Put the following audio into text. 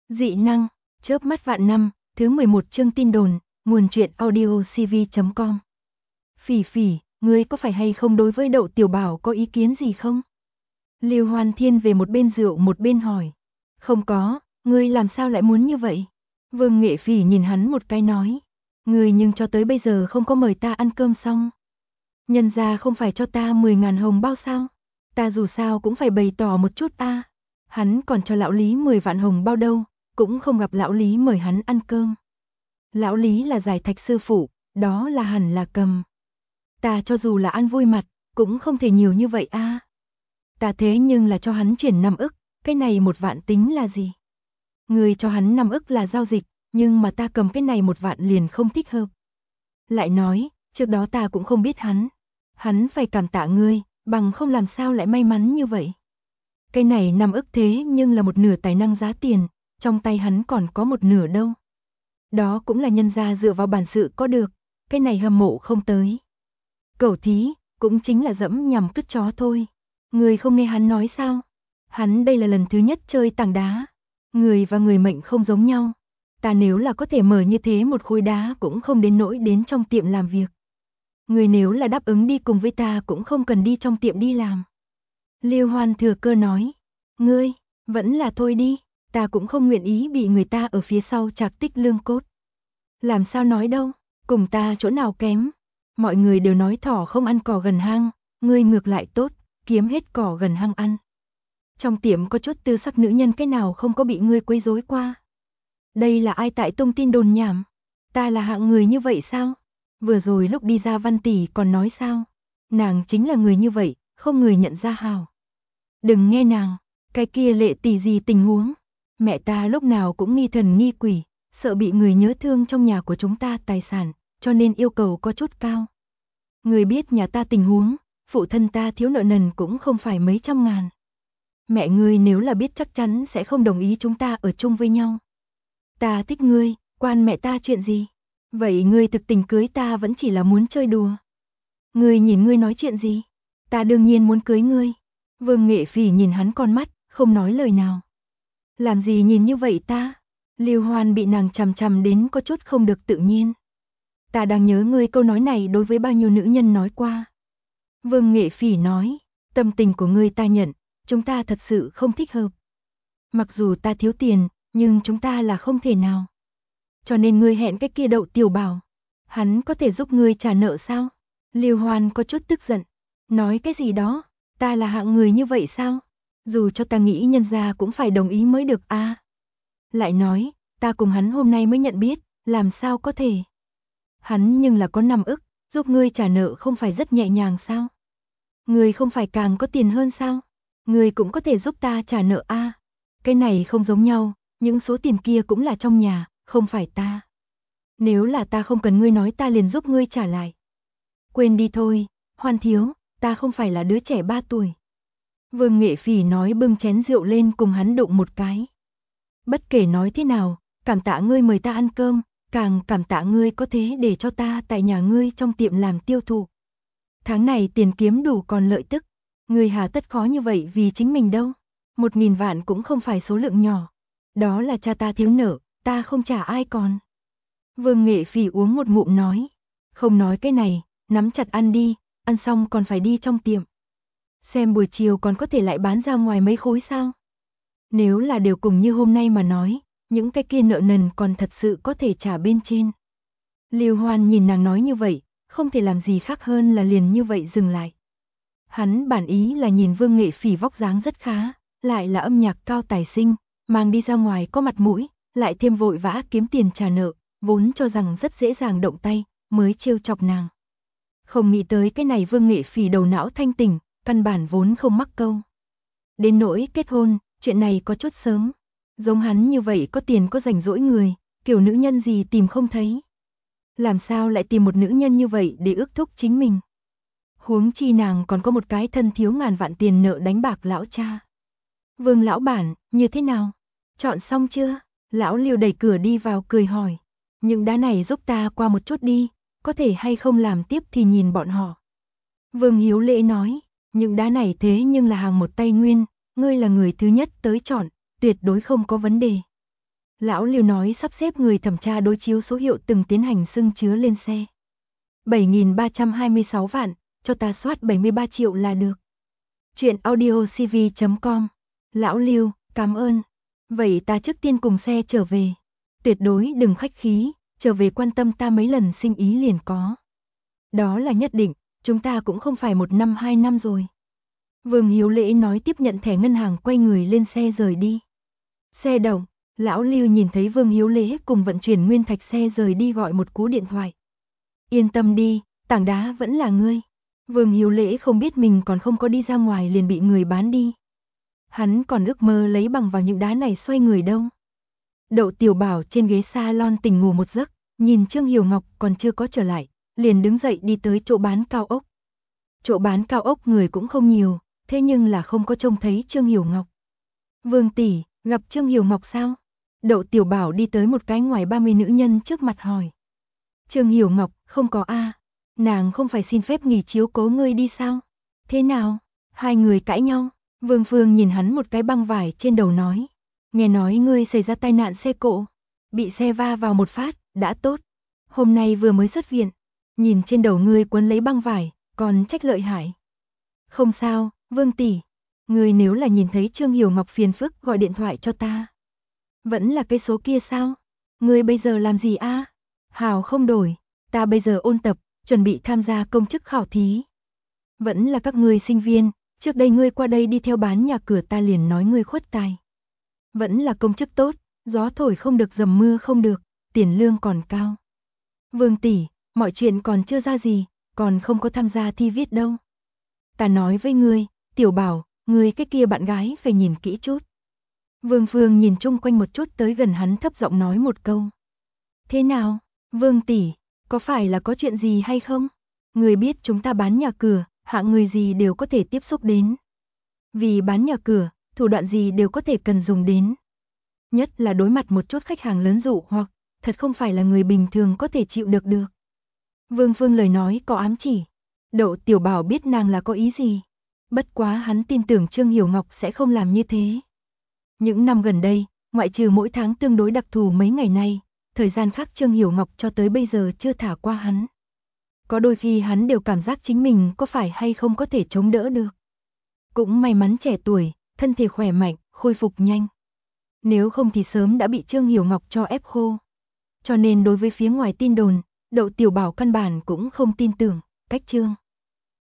Dị năng, chớp mắt vạn năm, thứ 11 chương tin đồn, nguồn truyện audio cv.com. Phỉ Phỉ, ngươi có phải hay không đối với Đậu Tiểu Bảo có ý kiến gì không? Lưu Hoan Thiên về một bên rượu một bên hỏi. Không có, ngươi làm sao lại muốn như vậy? Vương Nghệ Phỉ nhìn hắn một cái nói. Ngươi nhưng cho tới bây giờ không có mời ta ăn cơm xong. Nhân gia không phải cho ta 10.000 hồng bao sao? Ta dù sao cũng phải bày tỏ một chút a. Hắn còn cho lão Lý 10 vạn hồng bao đâu, cũng không gặp lão Lý mời hắn ăn cơm. Lão Lý là giải thạch sư phụ, đó là hẳn là cầm. Ta cho dù là ăn vui mặt, cũng không thể nhiều như vậy a. Ta thế nhưng là cho hắn chuyển 5 ức, cái này 1 vạn tính là gì? Người cho hắn 5 ức là giao dịch, nhưng mà ta cầm cái này 1 vạn liền không thích hợp. Lại nói, trước đó ta cũng không biết hắn phải cảm tạ ngươi, bằng không làm sao lại may mắn như vậy. Cái này 5 ức thế nhưng là một nửa tài năng giá tiền, trong tay hắn còn có một nửa đâu. Đó cũng là nhân gia dựa vào bản sự có được, cái này hâm mộ không tới. Cẩu thí, cũng chính là dẫm nhằm cứt chó thôi. Người không nghe hắn nói sao? Hắn đây là lần thứ nhất chơi tảng đá. Người và người mệnh không giống nhau. Ta nếu là có thể mở như thế một khối đá cũng không đến nỗi đến trong tiệm làm việc. Người nếu là đáp ứng đi cùng với ta cũng không cần đi trong tiệm đi làm. Lưu Hoan thừa cơ nói. Ngươi, vẫn là thôi đi, ta cũng không nguyện ý bị người ta ở phía sau chạc tích lương cốt. Làm sao nói đâu, cùng ta chỗ nào kém. Mọi người đều nói thỏ không ăn cỏ gần hang, ngươi ngược lại tốt, kiếm hết cỏ gần hang ăn. Trong tiệm có chút tư sắc nữ nhân cái nào không có bị ngươi quấy rối qua. Đây là ai tại tung tin đồn nhảm? Ta là hạng người như vậy sao? Vừa rồi lúc đi ra Văn tỷ còn nói sao? Nàng chính là người như vậy, không người nhận ra hào. Đừng nghe nàng, cái kia Lệ tỷ gì tình huống? Mẹ ta lúc nào cũng nghi thần nghi quỷ, sợ bị người nhớ thương trong nhà của chúng ta tài sản, cho nên yêu cầu có chút cao. Người biết nhà ta tình huống, phụ thân ta thiếu nợ nần cũng không phải mấy trăm ngàn. Mẹ ngươi nếu là biết chắc chắn sẽ không đồng ý chúng ta ở chung với nhau. Ta thích ngươi, quan mẹ ta chuyện gì? Vậy ngươi thực tình cưới ta vẫn chỉ là muốn chơi đùa. Ngươi nhìn ngươi nói chuyện gì? Ta đương nhiên muốn cưới ngươi. Vương Nghệ Phỉ nhìn hắn con mắt, không nói lời nào. Làm gì nhìn như vậy ta? Lưu Hoan bị nàng chằm chằm đến có chút không được tự nhiên. Ta đang nhớ ngươi câu nói này đối với bao nhiêu nữ nhân nói qua. Vương Nghệ Phỉ nói, tâm tình của ngươi ta nhận, chúng ta thật sự không thích hợp. Mặc dù ta thiếu tiền, nhưng chúng ta là không thể nào. Cho nên ngươi hẹn cái kia Đậu Tiểu Bảo, hắn có thể giúp ngươi trả nợ sao? Lưu Hoan có chút tức giận, nói cái gì đó, ta là hạng người như vậy sao? Dù cho ta nghĩ nhân gia cũng phải đồng ý mới được a. Lại nói, ta cùng hắn hôm nay mới nhận biết, làm sao có thể? Hắn nhưng là có 5 ức, giúp ngươi trả nợ không phải rất nhẹ nhàng sao? Ngươi không phải càng có tiền hơn sao? Ngươi cũng có thể giúp ta trả nợ a. Cái này không giống nhau, những số tiền kia cũng là trong nhà, không phải ta. Nếu là ta không cần ngươi nói ta liền giúp ngươi trả lại. Quên đi thôi, Hoan thiếu, ta không phải là đứa trẻ 3 tuổi. Vương Nghệ Phỉ nói bưng chén rượu lên cùng hắn đụng một cái. Bất kể nói thế nào, cảm tạ ngươi mời ta ăn cơm, càng cảm tạ ngươi có thế để cho ta tại nhà ngươi trong tiệm làm tiêu thụ. Tháng này tiền kiếm đủ còn lợi tức, ngươi hà tất khó như vậy vì chính mình đâu. 1.000 vạn cũng không phải số lượng nhỏ. Đó là cha ta thiếu nợ, ta không trả ai còn. Vương Nghệ Phỉ uống một ngụm nói. Không nói cái này, nắm chặt ăn đi, ăn xong còn phải đi trong tiệm. Xem buổi chiều còn có thể lại bán ra ngoài mấy khối sao. Nếu là đều cùng như hôm nay mà nói, những cái kia nợ nần còn thật sự có thể trả bên trên. Lưu Hoan nhìn nàng nói như vậy, không thể làm gì khác hơn là liền như vậy dừng lại. Hắn bản ý là nhìn Vương Nghệ Phỉ vóc dáng rất khá, lại là âm nhạc cao tài sinh, mang đi ra ngoài có mặt mũi, lại thêm vội vã kiếm tiền trả nợ, vốn cho rằng rất dễ dàng động tay, mới trêu chọc nàng. Không nghĩ tới cái này Vương Nghệ Phỉ đầu não thanh tỉnh, căn bản vốn không mắc câu. Đến nỗi kết hôn, chuyện này có chút sớm. Giống hắn như vậy có tiền có rảnh rỗi người, kiểu nữ nhân gì tìm không thấy. Làm sao lại tìm một nữ nhân như vậy để ước thúc chính mình. Huống chi nàng còn có một cái thân thiếu ngàn vạn tiền nợ đánh bạc lão cha. Vương lão bản, như thế nào? Chọn xong chưa? Lão Liêu đẩy cửa đi vào cười hỏi. Những đá này giúp ta qua một chút đi, có thể hay không làm tiếp thì nhìn bọn họ. Vương Hiếu Lễ nói, những đá này thế nhưng là hàng một tay nguyên, ngươi là người thứ nhất tới chọn, tuyệt đối không có vấn đề. Lão Lưu nói sắp xếp người thẩm tra đối chiếu số hiệu từng tiến hành xưng chứa lên xe. 7.326 vạn, cho ta soát 73 triệu là được. Chuyện audiocv.com. Lão Lưu, cảm ơn. Vậy ta trước tiên cùng xe trở về. Tuyệt đối đừng khách khí, trở về quan tâm ta mấy lần sinh ý liền có. Đó là nhất định, chúng ta cũng không phải 1 năm 2 năm rồi. Vương Hiếu Lễ nói tiếp nhận thẻ ngân hàng quay người lên xe rời đi. Xe động, Lão Lưu nhìn thấy Vương Hiếu Lễ cùng vận chuyển nguyên thạch xe rời đi gọi một cú điện thoại. Yên tâm đi, tảng đá vẫn là ngươi. Vương Hiếu Lễ không biết mình còn không có đi ra ngoài liền bị người bán đi. Hắn còn ước mơ lấy bằng vào những đá này xoay người đâu. Đậu Tiểu Bảo trên ghế salon tỉnh ngủ một giấc, nhìn Trương Hiểu Ngọc còn chưa có trở lại, liền đứng dậy đi tới chỗ bán cao ốc. Chỗ bán cao ốc người cũng không nhiều, thế nhưng là không có trông thấy Trương Hiểu Ngọc. Vương tỷ, gặp Trương Hiểu Ngọc sao? Đậu Tiểu Bảo đi tới một cái ngoài 30 nữ nhân trước mặt hỏi. Trương Hiểu Ngọc, không có a, nàng không phải xin phép nghỉ chiếu cố ngươi đi sao? Thế nào? Hai người cãi nhau. Vương Phương nhìn hắn một cái băng vải trên đầu nói. Nghe nói ngươi xảy ra tai nạn xe cộ, bị xe va vào một phát, đã tốt. Hôm nay vừa mới xuất viện, nhìn trên đầu ngươi quấn lấy băng vải, còn trách lợi hại. Không sao, Vương tỷ, ngươi nếu là nhìn thấy Trương Hiểu Ngọc phiền phức gọi điện thoại cho ta. Vẫn là cái số kia sao? Ngươi bây giờ làm gì a? Hào không đổi, ta bây giờ ôn tập, chuẩn bị tham gia công chức khảo thí. Vẫn là các ngươi sinh viên, trước đây ngươi qua đây đi theo bán nhà cửa ta liền nói ngươi khuất tài. Vẫn là công chức tốt, gió thổi không được dầm mưa không được, tiền lương còn cao. Vương tỷ, mọi chuyện còn chưa ra gì, còn không có tham gia thi viết đâu. Ta nói với ngươi, Tiểu Bảo, ngươi cái kia bạn gái phải nhìn kỹ chút. Vương Phương nhìn chung quanh một chút tới gần hắn thấp giọng nói một câu. Thế nào, Vương tỷ, có phải là có chuyện gì hay không? Ngươi biết chúng ta bán nhà cửa, hạng người gì đều có thể tiếp xúc đến. Vì bán nhà cửa, thủ đoạn gì đều có thể cần dùng đến. Nhất là đối mặt một chút khách hàng lớn dụ hoặc, thật không phải là người bình thường có thể chịu được được. Vương Phương lời nói có ám chỉ. Đậu Tiểu Bảo biết nàng là có ý gì. Bất quá hắn tin tưởng Trương Hiểu Ngọc sẽ không làm như thế. Những năm gần đây, ngoại trừ mỗi tháng tương đối đặc thù mấy ngày nay, thời gian khác Trương Hiểu Ngọc cho tới bây giờ chưa thả qua hắn. Có đôi khi hắn đều cảm giác chính mình có phải hay không có thể chống đỡ được. Cũng may mắn trẻ tuổi, thân thể khỏe mạnh, khôi phục nhanh. Nếu không thì sớm đã bị Trương Hiểu Ngọc cho ép khô. Cho nên đối với phía ngoài tin đồn, Đậu Tiểu Bảo căn bản cũng không tin tưởng, cách Trương